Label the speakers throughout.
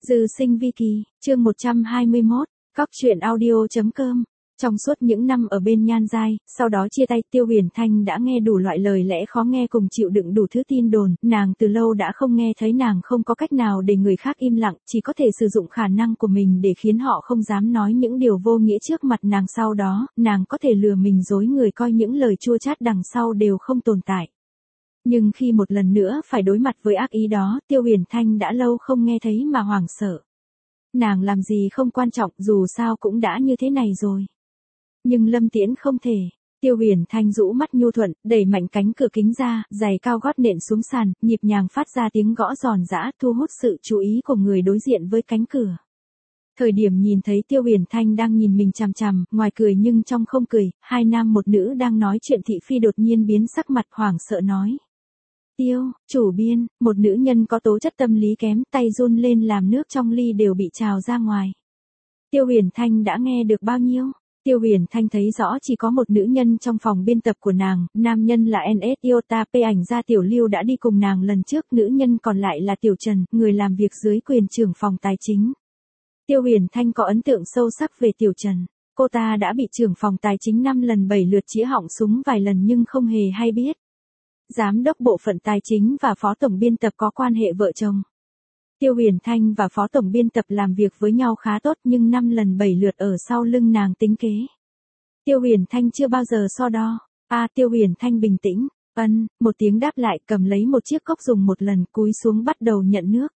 Speaker 1: Dư sinh vi kỳ, chương 121, Cóc truyện audio.com. Trong suốt những năm ở bên Nhan Giai, sau đó chia tay, Tiêu Huyền Thanh đã nghe đủ loại lời lẽ khó nghe cùng chịu đựng đủ thứ tin đồn, nàng từ lâu đã không nghe thấy, nàng không có cách nào để người khác im lặng, chỉ có thể sử dụng khả năng của mình để khiến họ không dám nói những điều vô nghĩa trước mặt nàng, sau đó, nàng có thể lừa mình dối người coi những lời chua chát đằng sau đều không tồn tại. Nhưng khi một lần nữa phải đối mặt với ác ý đó, Tiêu Huyền Thanh đã lâu không nghe thấy mà hoảng sợ. Nàng làm gì không quan trọng, dù sao cũng đã như thế này rồi. Nhưng Lâm Tiễn không thể. Tiêu Huyền Thanh rũ mắt nhu thuận, đẩy mạnh cánh cửa kính ra, giày cao gót nện xuống sàn, nhịp nhàng phát ra tiếng gõ giòn giã, thu hút sự chú ý của người đối diện với cánh cửa. Thời điểm nhìn thấy Tiêu Huyền Thanh đang nhìn mình chằm chằm, ngoài cười nhưng trong không cười, hai nam một nữ đang nói chuyện, thị phi đột nhiên biến sắc mặt, hoảng sợ nói. Tiêu, chủ biên, một nữ nhân có tố chất tâm lý kém, tay run lên làm nước trong ly đều bị trào ra ngoài. Tiêu Huyền Thanh đã nghe được bao nhiêu? Tiêu Huyền Thanh thấy rõ chỉ có một nữ nhân trong phòng biên tập của nàng, nam nhân là NS Iota P ảnh gia Tiểu Lưu đã đi cùng nàng lần trước, nữ nhân còn lại là Tiểu Trần, người làm việc dưới quyền trưởng phòng tài chính. Tiêu Huyền Thanh có ấn tượng sâu sắc về Tiểu Trần, cô ta đã bị trưởng phòng tài chính 5 lần 7 lượt chĩa họng súng vài lần nhưng không hề hay biết. Giám đốc bộ phận tài chính và phó tổng biên tập có quan hệ vợ chồng. Tiêu Huyền Thanh và phó tổng biên tập làm việc với nhau khá tốt nhưng 5 lần 7 lượt ở sau lưng nàng tính kế. Tiêu Huyền Thanh chưa bao giờ so đo. Tiêu Huyền Thanh bình tĩnh, một tiếng đáp lại, cầm lấy một chiếc cốc dùng một lần, cúi xuống bắt đầu nhận nước.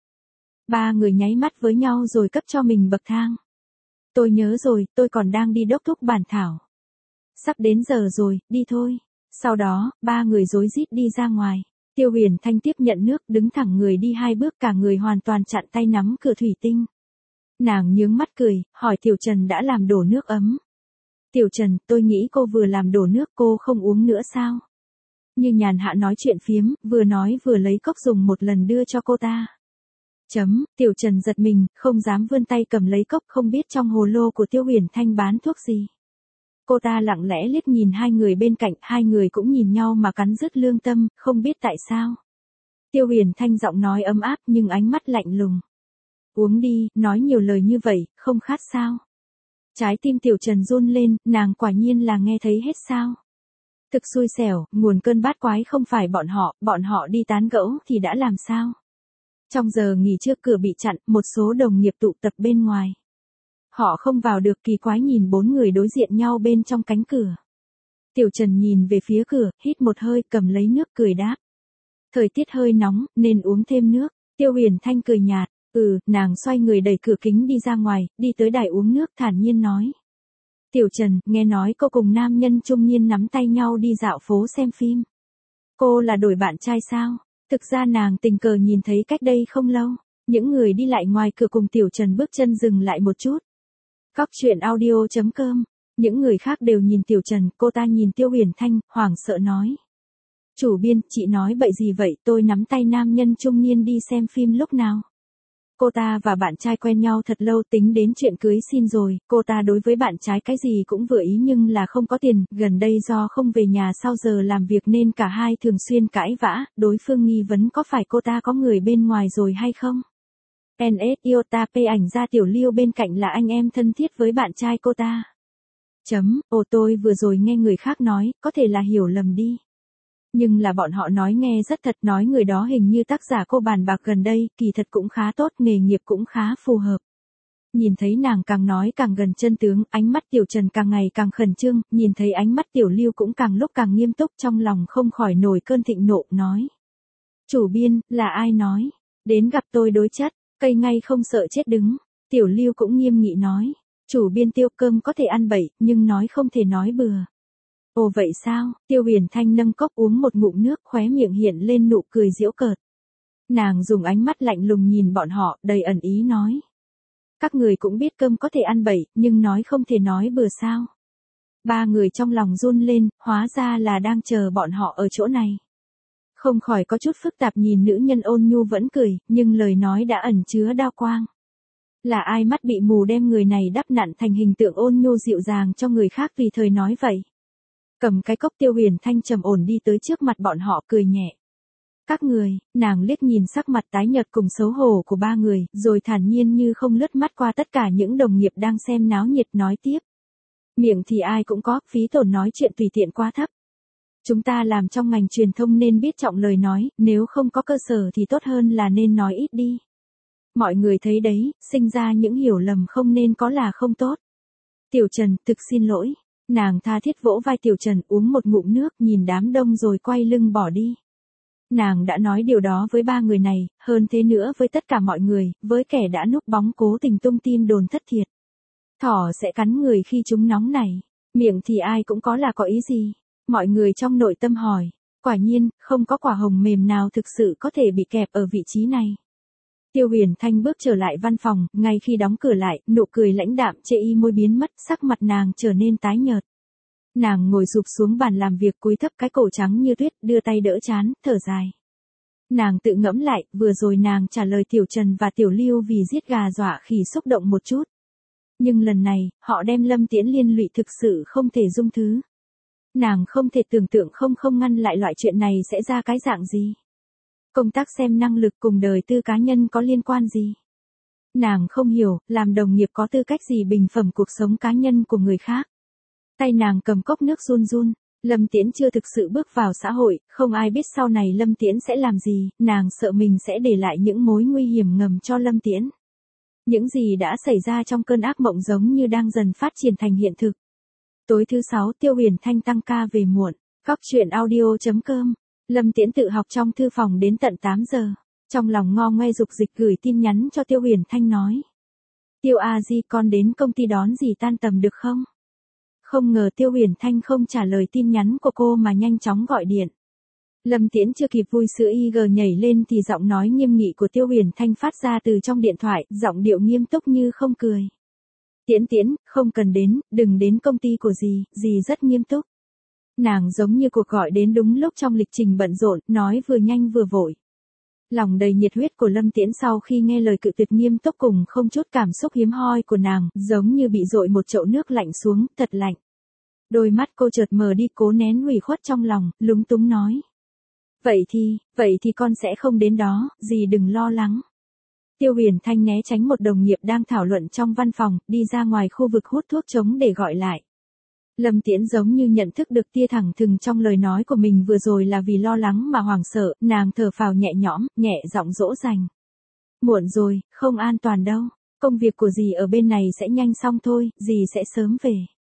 Speaker 1: Ba người nháy mắt với nhau rồi cấp cho mình bậc thang. Tôi nhớ rồi, tôi còn đang đi đốc thúc bản thảo. Sắp đến giờ rồi, đi thôi. Sau đó, ba người rối rít đi ra ngoài. Tiêu Huyền Thanh tiếp nhận nước, đứng thẳng người đi 2 bước, cả người hoàn toàn chặn tay nắm cửa thủy tinh. Nàng nhướng mắt cười, hỏi Tiểu Trần đã làm đổ nước ấm. Tiểu Trần, tôi nghĩ cô vừa làm đổ nước, cô không uống nữa sao? Như nhàn hạ nói chuyện phiếm, vừa nói vừa lấy cốc dùng một lần đưa cho cô ta. Tiểu Trần giật mình, không dám vươn tay cầm lấy cốc, không biết trong hồ lô của Tiêu Huyền Thanh bán thuốc gì. Cô ta lặng lẽ liếc nhìn hai người bên cạnh, hai người cũng nhìn nhau mà cắn rứt lương tâm, không biết tại sao. Tiêu Huyền Thanh giọng nói ấm áp nhưng ánh mắt lạnh lùng. Uống đi, nói nhiều lời như vậy, không khát sao? Trái tim Tiểu Trần run lên, nàng quả nhiên là nghe thấy hết sao? Thực xui xẻo, nguồn cơn bát quái không phải bọn họ đi tán gẫu thì đã làm sao? Trong giờ nghỉ trưa cửa bị chặn, một số đồng nghiệp tụ tập bên ngoài. Họ không vào được, kỳ quái nhìn 4 người đối diện nhau bên trong cánh cửa. Tiểu Trần nhìn về phía cửa, hít một hơi, cầm lấy nước cười đáp. Thời tiết hơi nóng, nên uống thêm nước. Tiêu Huyền Thanh cười nhạt, nàng xoay người đẩy cửa kính đi ra ngoài, đi tới đài uống nước, thản nhiên nói. Tiểu Trần, nghe nói cô cùng nam nhân trung niên nắm tay nhau đi dạo phố xem phim. Cô là đổi bạn trai sao? Thực ra nàng tình cờ nhìn thấy cách đây không lâu. Những người đi lại ngoài cửa cùng Tiểu Trần bước chân dừng lại một chút. Cóc truyện audio.com. Những người khác đều nhìn Tiểu Trần, cô ta nhìn Tiêu Huyền Thanh, hoảng sợ nói. Chủ biên, chị nói bậy gì vậy, tôi nắm tay nam nhân trung niên đi xem phim lúc nào? Cô ta và bạn trai quen nhau thật lâu, tính đến chuyện cưới xin rồi, cô ta đối với bạn trai cái gì cũng vừa ý nhưng là không có tiền, gần đây do không về nhà sau giờ làm việc nên cả hai thường xuyên cãi vã, đối phương nghi vấn có phải cô ta có người bên ngoài rồi hay không? NS Iota P ảnh gia Tiểu Lưu bên cạnh là anh em thân thiết với bạn trai cô ta. Tôi vừa rồi nghe người khác nói, có thể là hiểu lầm đi. Nhưng là bọn họ nói nghe rất thật, nói người đó hình như tác giả cô bàn bạc gần đây, kỳ thật cũng khá tốt, nghề nghiệp cũng khá phù hợp. Nhìn thấy nàng càng nói càng gần chân tướng, ánh mắt Tiểu Trần càng ngày càng khẩn trương, nhìn thấy ánh mắt Tiểu Lưu cũng càng lúc càng nghiêm túc, trong lòng không khỏi nổi cơn thịnh nộ, nói. Chủ biên, là ai nói? Đến gặp tôi đối chất. Cây ngay không sợ chết đứng. Tiểu Lưu cũng nghiêm nghị nói. Chủ biên Tiêu, cơm có thể ăn bậy, nhưng nói không thể nói bừa. Ồ vậy sao? Tiêu Huyền Thanh nâng cốc uống một ngụm nước, khóe miệng hiện lên nụ cười giễu cợt. Nàng dùng ánh mắt lạnh lùng nhìn bọn họ, đầy ẩn ý nói. Các người cũng biết cơm có thể ăn bậy, nhưng nói không thể nói bừa sao? Ba người trong lòng run lên, hóa ra là đang chờ bọn họ ở chỗ này. Không khỏi có chút phức tạp nhìn nữ nhân ôn nhu vẫn cười, nhưng lời nói đã ẩn chứa đao quang. Là ai mắt bị mù đem người này đắp nặn thành hình tượng ôn nhu dịu dàng cho người khác vì thời nói vậy. Cầm cái cốc Tiêu Huyền Thanh trầm ổn đi tới trước mặt bọn họ cười nhẹ. Các người, nàng liếc nhìn sắc mặt tái nhợt cùng xấu hổ của ba người, rồi thản nhiên như không lướt mắt qua tất cả những đồng nghiệp đang xem náo nhiệt nói tiếp. Miệng thì ai cũng có, phí tổn nói chuyện tùy tiện quá thấp. Chúng ta làm trong ngành truyền thông nên biết trọng lời nói, nếu không có cơ sở thì tốt hơn là nên nói ít đi. Mọi người thấy đấy, sinh ra những hiểu lầm không nên có là không tốt. Tiểu Trần, thực xin lỗi. Nàng tha thiết vỗ vai Tiểu Trần, uống một ngụm nước, nhìn đám đông rồi quay lưng bỏ đi. Nàng đã nói điều đó với ba người này, hơn thế nữa với tất cả mọi người, với kẻ đã núp bóng cố tình tung tin đồn thất thiệt. Thỏ sẽ cắn người khi chúng nóng nảy, miệng thì ai cũng có là có ý gì? Mọi người trong nội tâm hỏi, quả nhiên, không có quả hồng mềm nào thực sự có thể bị kẹp ở vị trí này. Tiêu Huyền Thanh bước trở lại văn phòng, ngay khi đóng cửa lại, nụ cười lãnh đạm chê y môi biến mất, sắc mặt nàng trở nên tái nhợt. Nàng ngồi rụp xuống bàn làm việc cúi thấp cái cổ trắng như tuyết, đưa tay đỡ trán, thở dài. Nàng tự ngẫm lại, vừa rồi nàng trả lời Tiểu Trần và Tiểu Lưu vì giết gà dọa khỉ xúc động một chút. Nhưng lần này, họ đem Lâm Tiễn liên lụy thực sự không thể dung thứ. Nàng không thể tưởng tượng không ngăn lại loại chuyện này sẽ ra cái dạng gì. Công tác xem năng lực cùng đời tư cá nhân có liên quan gì. Nàng không hiểu, làm đồng nghiệp có tư cách gì bình phẩm cuộc sống cá nhân của người khác. Tay nàng cầm cốc nước run run, Lâm Tiễn chưa thực sự bước vào xã hội, không ai biết sau này Lâm Tiễn sẽ làm gì, nàng sợ mình sẽ để lại những mối nguy hiểm ngầm cho Lâm Tiễn. Những gì đã xảy ra trong cơn ác mộng giống như đang dần phát triển thành hiện thực. Tối thứ 6 Tiêu Huyền Thanh tăng ca về muộn, Cóc truyện audio.com, Lâm Tiễn tự học trong thư phòng đến tận 8 giờ, trong lòng ngo ngoe dục dịch gửi tin nhắn cho Tiêu Huyền Thanh nói. Tiêu A Di con đến công ty đón dì tan tầm được không? Không ngờ Tiêu Huyền Thanh không trả lời tin nhắn của cô mà nhanh chóng gọi điện. Lâm Tiễn chưa kịp vui sữa IG nhảy lên thì giọng nói nghiêm nghị của Tiêu Huyền Thanh phát ra từ trong điện thoại, giọng điệu nghiêm túc như không cười. Tiễn Tiễn, không cần đến, đừng đến công ty của dì, dì rất nghiêm túc. Nàng giống như cuộc gọi đến đúng lúc trong lịch trình bận rộn, nói vừa nhanh vừa vội. Lòng đầy nhiệt huyết của Lâm Tiễn sau khi nghe lời cự tuyệt nghiêm túc cùng không chút cảm xúc hiếm hoi của nàng, giống như bị dội một chậu nước lạnh xuống, thật lạnh. Đôi mắt cô chợt mờ đi, cố nén ủy khuất trong lòng, lúng túng nói. Vậy thì con sẽ không đến đó, dì đừng lo lắng. Tiêu Huyền Thanh né tránh một đồng nghiệp đang thảo luận trong văn phòng, đi ra ngoài khu vực hút thuốc trống để gọi lại. Lâm Tiễn giống như nhận thức được tia thẳng thừng trong lời nói của mình vừa rồi là vì lo lắng mà hoảng sợ, nàng thở phào nhẹ nhõm, nhẹ giọng dỗ dành. Muộn rồi, không an toàn đâu, công việc của dì ở bên này sẽ nhanh xong thôi, dì sẽ sớm về.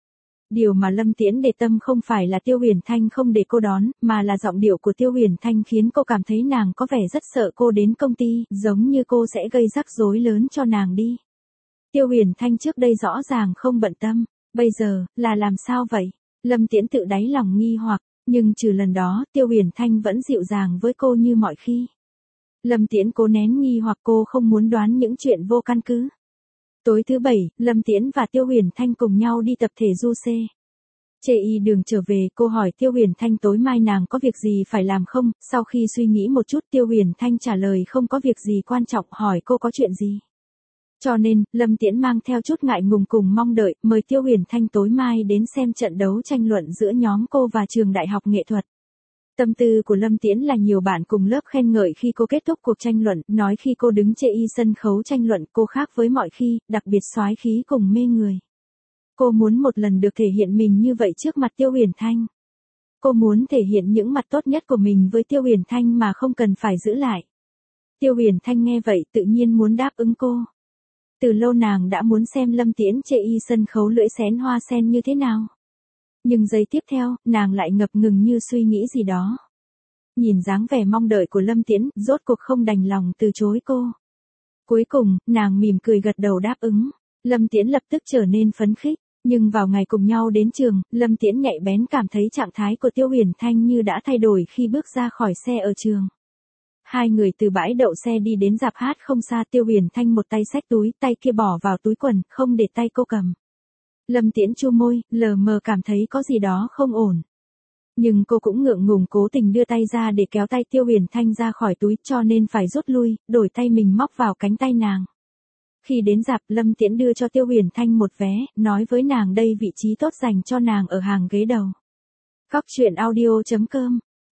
Speaker 1: Điều mà Lâm Tiễn để tâm không phải là Tiêu Huyền Thanh không để cô đón, mà là giọng điệu của Tiêu Huyền Thanh khiến cô cảm thấy nàng có vẻ rất sợ cô đến công ty, giống như cô sẽ gây rắc rối lớn cho nàng đi. Tiêu Huyền Thanh trước đây rõ ràng không bận tâm, bây giờ, là làm sao vậy? Lâm Tiễn tự đáy lòng nghi hoặc, nhưng trừ lần đó, Tiêu Huyền Thanh vẫn dịu dàng với cô như mọi khi. Lâm Tiễn cố nén nghi hoặc, cô không muốn đoán những chuyện vô căn cứ. Tối thứ 7, Lâm Tiễn và Tiêu Huyền Thanh cùng nhau đi tập thể du xe. Chê y đường trở về, cô hỏi Tiêu Huyền Thanh tối mai nàng có việc gì phải làm không, sau khi suy nghĩ một chút Tiêu Huyền Thanh trả lời không có việc gì quan trọng, hỏi cô có chuyện gì. Cho nên, Lâm Tiễn mang theo chút ngại ngùng cùng mong đợi, mời Tiêu Huyền Thanh tối mai đến xem trận đấu tranh luận giữa nhóm cô và trường đại học nghệ thuật. Tâm tư của Lâm Tiễn là nhiều bạn cùng lớp khen ngợi khi cô kết thúc cuộc tranh luận, nói khi cô đứng chê y sân khấu tranh luận cô khác với mọi khi, đặc biệt soái khí cùng mê người. Cô muốn một lần được thể hiện mình như vậy trước mặt Tiêu Huyền Thanh. Cô muốn thể hiện những mặt tốt nhất của mình với Tiêu Huyền Thanh mà không cần phải giữ lại. Tiêu Huyền Thanh nghe vậy tự nhiên muốn đáp ứng cô. Từ lâu nàng đã muốn xem Lâm Tiễn chê y sân khấu lưỡi xén hoa sen như thế nào. Nhưng giây tiếp theo, nàng lại ngập ngừng như suy nghĩ gì đó. Nhìn dáng vẻ mong đợi của Lâm Tiễn, rốt cuộc không đành lòng từ chối cô. Cuối cùng, nàng mỉm cười gật đầu đáp ứng. Lâm Tiễn lập tức trở nên phấn khích. Nhưng vào ngày cùng nhau đến trường, Lâm Tiễn nhạy bén cảm thấy trạng thái của Tiêu Huyền Thanh như đã thay đổi khi bước ra khỏi xe ở trường. Hai người từ bãi đậu xe đi đến rạp hát không xa, Tiêu Huyền Thanh một tay xách túi, tay kia bỏ vào túi quần, không để tay cô cầm. Lâm Tiễn chu môi, lờ mờ cảm thấy có gì đó không ổn. Nhưng cô cũng ngượng ngùng cố tình đưa tay ra để kéo tay Tiêu Huyền Thanh ra khỏi túi, cho nên phải rút lui, đổi tay mình móc vào cánh tay nàng. Khi đến rạp, Lâm Tiễn đưa cho Tiêu Huyền Thanh một vé, nói với nàng đây vị trí tốt dành cho nàng ở hàng ghế đầu. Cóc truyện audio.com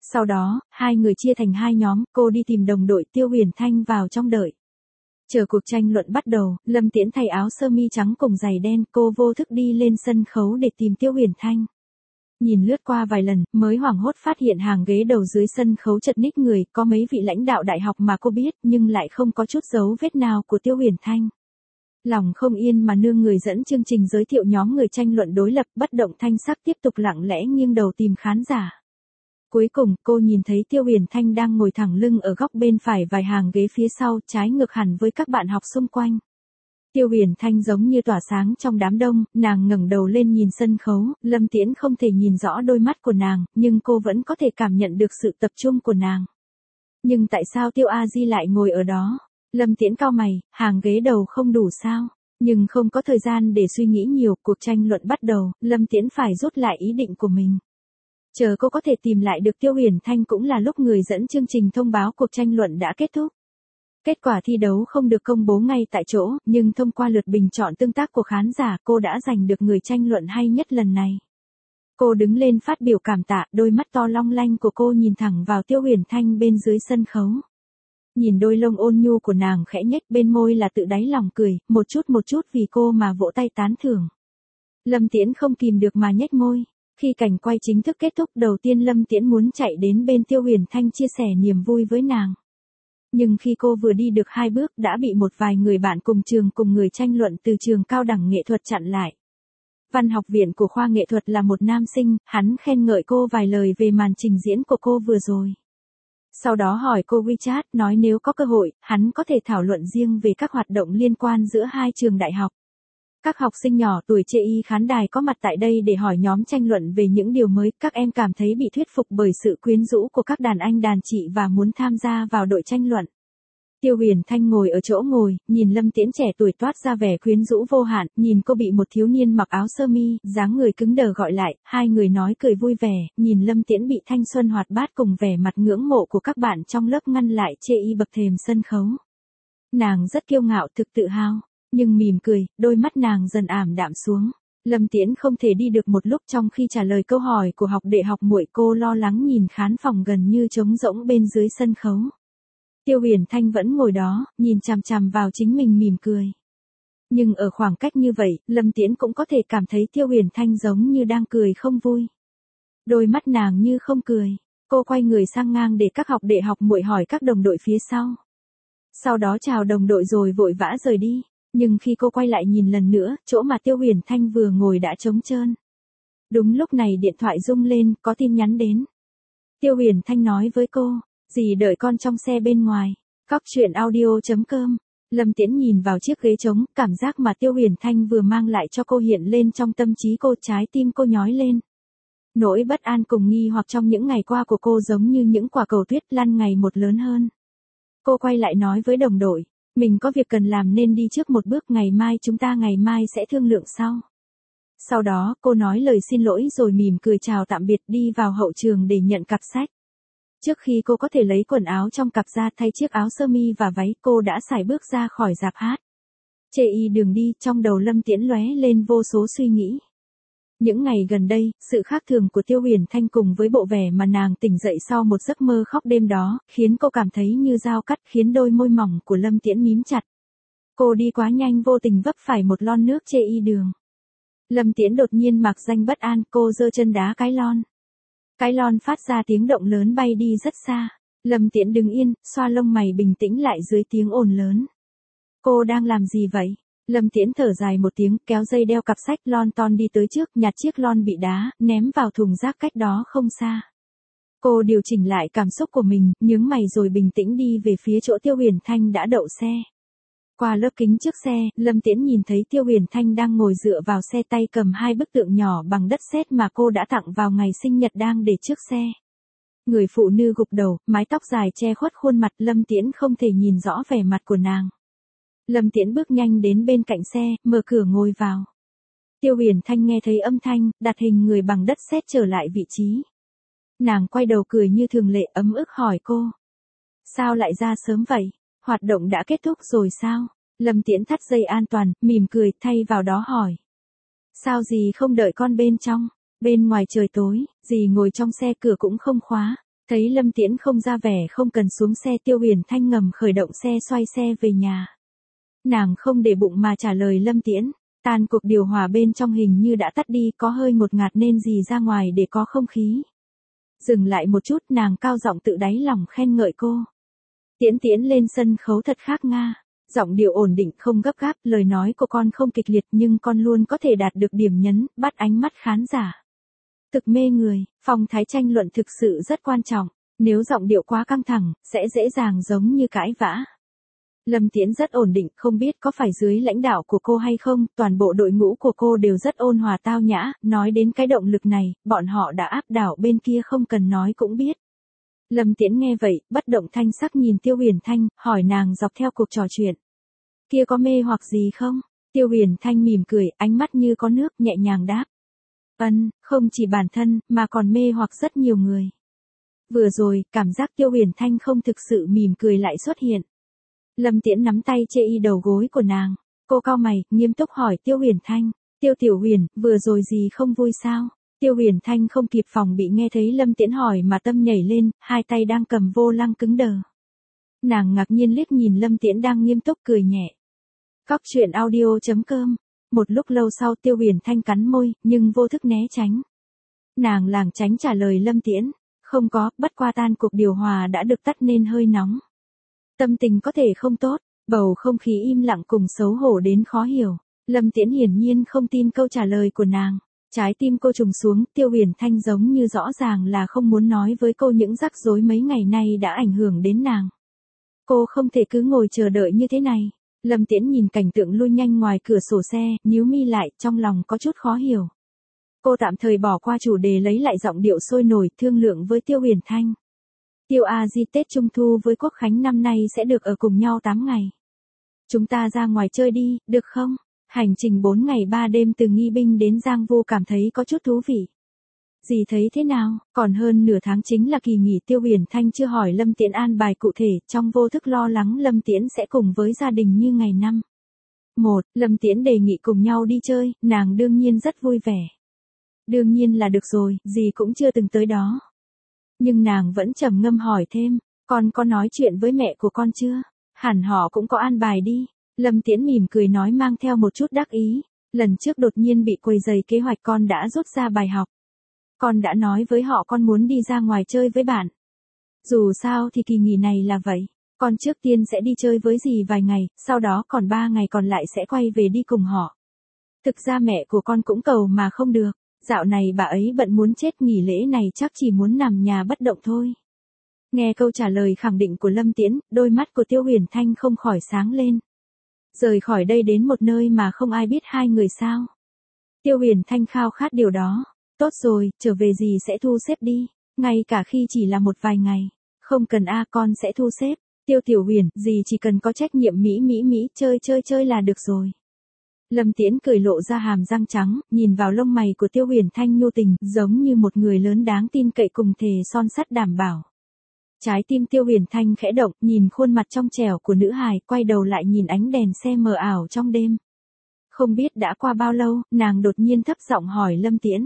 Speaker 1: Sau đó, hai người chia thành hai nhóm, cô đi tìm đồng đội Tiêu Huyền Thanh vào trong đợi. Chờ cuộc tranh luận bắt đầu, Lâm Tiễn thay áo sơ mi trắng cùng giày đen, cô vô thức đi lên sân khấu để tìm Tiêu Huyền Thanh. Nhìn lướt qua vài lần, mới hoảng hốt phát hiện hàng ghế đầu dưới sân khấu chật ních người, có mấy vị lãnh đạo đại học mà cô biết, nhưng lại không có chút dấu vết nào của Tiêu Huyền Thanh. Lòng không yên mà nương người dẫn chương trình giới thiệu nhóm người tranh luận đối lập, bất động thanh sắc tiếp tục lặng lẽ nghiêng đầu tìm khán giả. Cuối cùng, cô nhìn thấy Tiêu Huyền Thanh đang ngồi thẳng lưng ở góc bên phải vài hàng ghế phía sau, trái ngược hẳn với các bạn học xung quanh. Tiêu Huyền Thanh giống như tỏa sáng trong đám đông, nàng ngẩng đầu lên nhìn sân khấu, Lâm Tiễn không thể nhìn rõ đôi mắt của nàng, nhưng cô vẫn có thể cảm nhận được sự tập trung của nàng. Nhưng tại sao Tiêu A Di lại ngồi ở đó? Lâm Tiễn cau mày, hàng ghế đầu không đủ sao? Nhưng không có thời gian để suy nghĩ nhiều, cuộc tranh luận bắt đầu, Lâm Tiễn phải rút lại ý định của mình. Chờ cô có thể tìm lại được Tiêu Huyền Thanh cũng là lúc người dẫn chương trình thông báo cuộc tranh luận đã kết thúc. Kết quả thi đấu không được công bố ngay tại chỗ, nhưng thông qua lượt bình chọn tương tác của khán giả, cô đã giành được người tranh luận hay nhất lần này. Cô đứng lên phát biểu cảm tạ, đôi mắt to long lanh của cô nhìn thẳng vào Tiêu Huyền Thanh bên dưới sân khấu. Nhìn đôi lông ôn nhu của nàng khẽ nhếch, bên môi là tự đáy lòng cười, một chút vì cô mà vỗ tay tán thưởng. Lâm Tiễn không kìm được mà nhếch môi. Khi cảnh quay chính thức kết thúc, đầu tiên Lâm Tiễn muốn chạy đến bên Tiêu Huyền Thanh chia sẻ niềm vui với nàng. Nhưng khi cô vừa đi được 2 bước đã bị một vài người bạn cùng trường cùng người tranh luận từ trường cao đẳng nghệ thuật chặn lại. Văn học viện của khoa nghệ thuật là một nam sinh, hắn khen ngợi cô vài lời về màn trình diễn của cô vừa rồi. Sau đó hỏi cô WeChat, nói nếu có cơ hội, hắn có thể thảo luận riêng về các hoạt động liên quan giữa hai trường đại học. Các học sinh nhỏ tuổi chê y khán đài có mặt tại đây để hỏi nhóm tranh luận về những điều mới, các em cảm thấy bị thuyết phục bởi sự quyến rũ của các đàn anh đàn chị và muốn tham gia vào đội tranh luận. Tiêu Huyền Thanh ngồi ở chỗ ngồi, nhìn Lâm Tiễn trẻ tuổi toát ra vẻ quyến rũ vô hạn, nhìn cô bị một thiếu niên mặc áo sơ mi, dáng người cứng đờ gọi lại, hai người nói cười vui vẻ, nhìn Lâm Tiễn bị thanh xuân hoạt bát cùng vẻ mặt ngưỡng mộ của các bạn trong lớp ngăn lại chê y bậc thềm sân khấu. Nàng rất kiêu ngạo thực tự hào. Nhưng mỉm cười, đôi mắt nàng dần ảm đạm xuống. Lâm Tiễn không thể đi được một lúc, trong khi trả lời câu hỏi của học đệ học muội, cô lo lắng nhìn khán phòng gần như trống rỗng bên dưới sân khấu. Tiêu Huyền Thanh vẫn ngồi đó, nhìn chằm chằm vào chính mình mỉm cười. Nhưng ở khoảng cách như vậy, Lâm Tiễn cũng có thể cảm thấy Tiêu Huyền Thanh giống như đang cười không vui. Đôi mắt nàng như không cười. Cô quay người sang ngang để các học đệ học muội hỏi các đồng đội phía sau. Sau đó chào đồng đội rồi vội vã rời đi. Nhưng khi cô quay lại nhìn lần nữa, chỗ mà Tiêu Huyền Thanh vừa ngồi đã trống trơn. Đúng lúc này điện thoại rung lên, có tin nhắn đến. Tiêu Huyền Thanh nói với cô, dì đợi con trong xe bên ngoài. Cóc truyện audio.com. Lâm Tiễn nhìn vào chiếc ghế trống, cảm giác mà Tiêu Huyền Thanh vừa mang lại cho cô hiện lên trong tâm trí cô, trái tim cô nhói lên. Nỗi bất an cùng nghi hoặc trong những ngày qua của cô giống như những quả cầu tuyết lăn ngày một lớn hơn. Cô quay lại nói với đồng đội. Mình có việc cần làm nên đi trước một bước, ngày mai sẽ thương lượng sau. Sau đó, cô nói lời xin lỗi rồi mỉm cười chào tạm biệt đi vào hậu trường để nhận cặp sách. Trước khi cô có thể lấy quần áo trong cặp ra thay chiếc áo sơ mi và váy, cô đã sải bước ra khỏi rạp hát. Chê y đường đi, trong đầu Lâm Tiễn lóe lên vô số suy nghĩ. Những ngày gần đây, sự khác thường của Tiêu Huyền Thanh cùng với bộ vẻ mà nàng tỉnh dậy sau một giấc mơ khóc đêm đó, khiến cô cảm thấy như dao cắt, khiến đôi môi mỏng của Lâm Tiễn mím chặt. Cô đi quá nhanh vô tình vấp phải một lon nước chê y đường. Lâm Tiễn đột nhiên mạc danh bất an, cô giơ chân đá cái lon. Cái lon phát ra tiếng động lớn bay đi rất xa. Lâm Tiễn đứng yên, xoa lông mày bình tĩnh lại dưới tiếng ồn lớn. Cô đang làm gì vậy? Lâm Tiễn thở dài một tiếng, kéo dây đeo cặp sách lon ton đi tới trước, nhặt chiếc lon bị đá, ném vào thùng rác cách đó không xa. Cô điều chỉnh lại cảm xúc của mình, nhướng mày rồi bình tĩnh đi về phía chỗ Tiêu Huyền Thanh đã đậu xe. Qua lớp kính trước xe, Lâm Tiễn nhìn thấy Tiêu Huyền Thanh đang ngồi dựa vào xe, tay cầm 2 bức tượng nhỏ bằng đất sét mà cô đã tặng vào ngày sinh nhật đang để trước xe. Người phụ nữ gục đầu, mái tóc dài che khuất khuôn mặt, Lâm Tiễn không thể nhìn rõ vẻ mặt của nàng. Lâm Tiễn bước nhanh đến bên cạnh xe, mở cửa ngồi vào. Tiêu Huyền Thanh nghe thấy âm thanh, đặt hình người bằng đất sét trở lại vị trí. Nàng quay đầu cười như thường lệ, ấm ức hỏi cô. Sao lại ra sớm vậy? Hoạt động đã kết thúc rồi sao? Lâm Tiễn thắt dây an toàn, mỉm cười, thay vào đó hỏi. Sao dì không đợi con bên trong? Bên ngoài trời tối, dì ngồi trong xe cửa cũng không khóa. Thấy Lâm Tiễn không ra vẻ không cần xuống xe, Tiêu Huyền Thanh ngầm khởi động xe xoay xe về nhà. Nàng không để bụng mà trả lời Lâm Tiễn, tan cuộc điều hòa bên trong hình như đã tắt đi, có hơi ngột ngạt nên dì ra ngoài để có không khí. Dừng lại một chút, nàng cao giọng tự đáy lòng khen ngợi cô. Tiễn Tiễn lên sân khấu thật khác Nga. Giọng điệu ổn định không gấp gáp, lời nói của con không kịch liệt nhưng con luôn có thể đạt được điểm nhấn, bắt ánh mắt khán giả. Thực mê người, phong thái tranh luận thực sự rất quan trọng, nếu giọng điệu quá căng thẳng, sẽ dễ dàng giống như cãi vã. Lâm Tiễn rất ổn định, không biết có phải dưới lãnh đạo của cô hay không, toàn bộ đội ngũ của cô đều rất ôn hòa tao nhã, nói đến cái động lực này, bọn họ đã áp đảo bên kia không cần nói cũng biết. Lâm Tiễn nghe vậy, bất động thanh sắc nhìn Tiêu Huyền Thanh, hỏi nàng dọc theo cuộc trò chuyện. Kia có mê hoặc gì không? Tiêu Huyền Thanh mỉm cười, ánh mắt như có nước, nhẹ nhàng đáp. Không chỉ bản thân, mà còn mê hoặc rất nhiều người. Vừa rồi, cảm giác Tiêu Huyền Thanh không thực sự mỉm cười lại xuất hiện. Lâm Tiễn nắm tay chê y đầu gối của nàng. Cô cau mày, nghiêm túc hỏi Tiêu Huyền Thanh. Tiêu Tiểu Huyền, vừa rồi gì không vui sao? Tiêu Huyền Thanh không kịp phòng bị nghe thấy Lâm Tiễn hỏi mà tâm nhảy lên, hai tay đang cầm vô lăng cứng đờ. Nàng ngạc nhiên liếc nhìn Lâm Tiễn đang nghiêm túc cười nhẹ. Cóc truyện audio.com. Một lúc lâu sau Tiêu Huyền Thanh cắn môi, nhưng vô thức né tránh. Nàng lảng tránh trả lời Lâm Tiễn. Không có, bất qua tan cuộc điều hòa đã được tắt nên hơi nóng. Tâm tình có thể không tốt, bầu không khí im lặng cùng xấu hổ đến khó hiểu. Lâm Tiễn hiển nhiên không tin câu trả lời của nàng. Trái tim cô trùng xuống, Tiêu Huyền Thanh giống như rõ ràng là không muốn nói với cô những rắc rối mấy ngày nay đã ảnh hưởng đến nàng. Cô không thể cứ ngồi chờ đợi như thế này. Lâm Tiễn nhìn cảnh tượng lui nhanh ngoài cửa sổ xe, nhíu mi lại, trong lòng có chút khó hiểu. Cô tạm thời bỏ qua chủ đề lấy lại giọng điệu sôi nổi, thương lượng với Tiêu Huyền Thanh. Tiêu A Di, Tết Trung Thu với Quốc Khánh năm nay sẽ được ở cùng nhau 8 ngày. Chúng ta ra ngoài chơi đi, được không? Hành trình 4 ngày 3 đêm từ Nghi Binh đến Giang Vô cảm thấy có chút thú vị. Dì thấy thế nào? Còn hơn nửa tháng chính là kỳ nghỉ. Tiêu Huyền Thanh chưa hỏi Lâm Tiễn an bài cụ thể, trong vô thức lo lắng Lâm Tiễn sẽ cùng với gia đình như ngày năm. Lâm Tiễn đề nghị cùng nhau đi chơi, nàng đương nhiên rất vui vẻ. Đương nhiên là được rồi, dì cũng chưa từng tới đó. Nhưng nàng vẫn trầm ngâm hỏi thêm, con có nói chuyện với mẹ của con chưa? Hẳn họ cũng có an bài đi. Lâm Tiễn mỉm cười nói mang theo một chút đắc ý. Lần trước đột nhiên bị quấy rầy kế hoạch con đã rút ra bài học. Con đã nói với họ con muốn đi ra ngoài chơi với bạn. Dù sao thì kỳ nghỉ này là vậy. Con trước tiên sẽ đi chơi với dì vài ngày, sau đó còn 3 ngày còn lại sẽ quay về đi cùng họ. Thực ra mẹ của con cũng cầu mà không được. Dạo này bà ấy bận muốn chết, nghỉ lễ này chắc chỉ muốn nằm nhà bất động thôi. Nghe câu trả lời khẳng định của Lâm Tiễn, đôi mắt của Tiêu Huyền Thanh không khỏi sáng lên. Rời khỏi đây đến một nơi mà không ai biết hai người sao? Tiêu Huyền Thanh khao khát điều đó. Tốt rồi, trở về dì sẽ thu xếp đi. Ngay cả khi chỉ là một vài ngày. Không cần con sẽ thu xếp. Tiêu Tiểu Huyền, dì chỉ cần có trách nhiệm mỹ, chơi là được rồi. Lâm Tiễn cười lộ ra hàm răng trắng, nhìn vào lông mày của Tiêu Huyền Thanh nhu tình, giống như một người lớn đáng tin cậy cùng thề son sắt đảm bảo. Trái tim Tiêu Huyền Thanh khẽ động, nhìn khuôn mặt trong trẻo của nữ hài, quay đầu lại nhìn ánh đèn xe mờ ảo trong đêm. Không biết đã qua bao lâu, nàng đột nhiên thấp giọng hỏi Lâm Tiễn.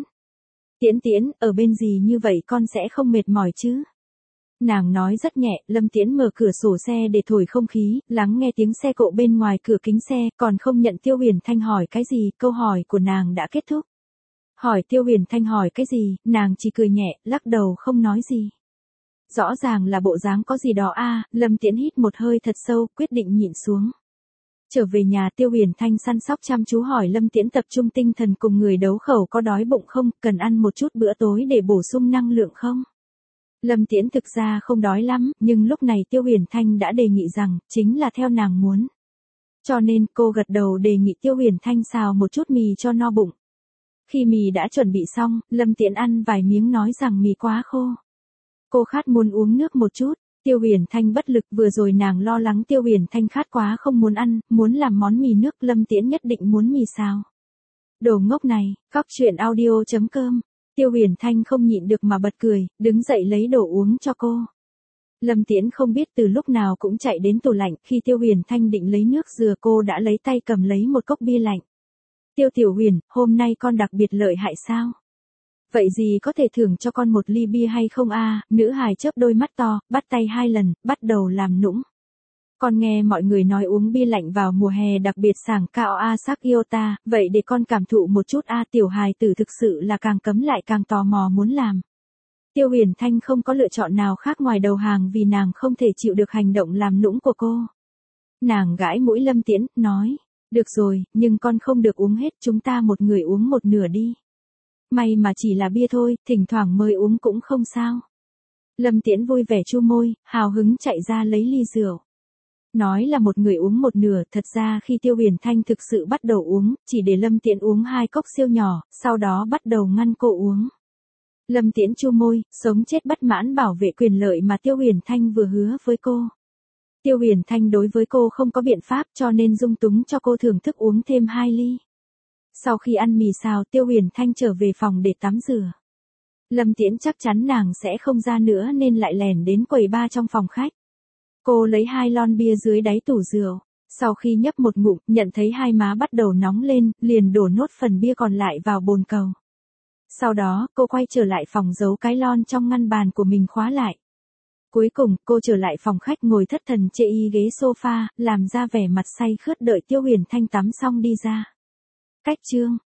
Speaker 1: Tiễn, ở bên dì như vậy con sẽ không mệt mỏi chứ? Nàng nói rất nhẹ. Lâm Tiễn mở cửa sổ xe để thổi không khí, lắng nghe tiếng xe cộ bên ngoài cửa kính xe, còn không nhận Tiêu Huyền Thanh hỏi cái gì, câu hỏi của nàng đã kết thúc. Hỏi Tiêu Huyền Thanh hỏi cái gì, nàng chỉ cười nhẹ, lắc đầu không nói gì. Rõ ràng là bộ dáng có gì đó Lâm Tiễn hít một hơi thật sâu, quyết định nhịn xuống. Trở về nhà, Tiêu Huyền Thanh săn sóc chăm chú hỏi Lâm Tiễn tập trung tinh thần cùng người đấu khẩu có đói bụng không, cần ăn một chút bữa tối để bổ sung năng lượng không? Lâm Tiễn thực ra không đói lắm, nhưng lúc này Tiêu Huyền Thanh đã đề nghị rằng, chính là theo nàng muốn. Cho nên cô gật đầu đề nghị Tiêu Huyền Thanh xào một chút mì cho no bụng. Khi mì đã chuẩn bị xong, Lâm Tiễn ăn vài miếng nói rằng mì quá khô. Cô khát muốn uống nước một chút. Tiêu Huyền Thanh bất lực, vừa rồi nàng lo lắng Tiêu Huyền Thanh khát quá không muốn ăn, muốn làm món mì nước. Lâm Tiễn nhất định muốn mì xào. Đồ ngốc này, cóc truyện audio.com. Tiêu Huyền Thanh không nhịn được mà bật cười, đứng dậy lấy đồ uống cho cô. Lâm Tiễn không biết từ lúc nào cũng chạy đến tủ lạnh, khi Tiêu Huyền Thanh định lấy nước dừa cô đã lấy tay cầm lấy một cốc bia lạnh. Tiêu Tiểu Huyền, hôm nay con đặc biệt lợi hại sao? Vậy gì có thể thưởng cho con một ly bia hay không a? Nữ hài chớp đôi mắt to, bắt tay 2 lần, bắt đầu làm nũng. Con nghe mọi người nói uống bia lạnh vào mùa hè đặc biệt sảng cao a sắc yêu ta, vậy để con cảm thụ một chút a. Tiểu hài tử thực sự là càng cấm lại càng tò mò muốn làm. Tiêu Huyền Thanh không có lựa chọn nào khác ngoài đầu hàng vì nàng không thể chịu được hành động làm nũng của cô. Nàng gãi mũi Lâm Tiễn, nói, được rồi, nhưng con không được uống hết, chúng ta một người uống một nửa đi. May mà chỉ là bia thôi, thỉnh thoảng mới uống cũng không sao. Lâm Tiễn vui vẻ chu môi, hào hứng chạy ra lấy ly rượu. Nói là một người uống một nửa, thật ra khi Tiêu Huyền Thanh thực sự bắt đầu uống, chỉ để Lâm Tiễn uống 2 cốc siêu nhỏ, sau đó bắt đầu ngăn cô uống. Lâm Tiễn chu môi, sống chết bất mãn bảo vệ quyền lợi mà Tiêu Huyền Thanh vừa hứa với cô. Tiêu Huyền Thanh đối với cô không có biện pháp cho nên dung túng cho cô thưởng thức uống thêm 2 ly. Sau khi ăn mì xào, Tiêu Huyền Thanh trở về phòng để tắm rửa. Lâm Tiễn chắc chắn nàng sẽ không ra nữa nên lại lẻn đến quầy bar trong phòng khách. Cô lấy 2 lon bia dưới đáy tủ rượu. Sau khi nhấp một ngụm, nhận thấy hai má bắt đầu nóng lên, liền đổ nốt phần bia còn lại vào bồn cầu. Sau đó, cô quay trở lại phòng giấu cái lon trong ngăn bàn của mình khóa lại. Cuối cùng, cô trở lại phòng khách ngồi thất thần chê y ghế sofa, làm ra vẻ mặt say khướt đợi Tiêu Huyền Thanh tắm xong đi ra. Cách chương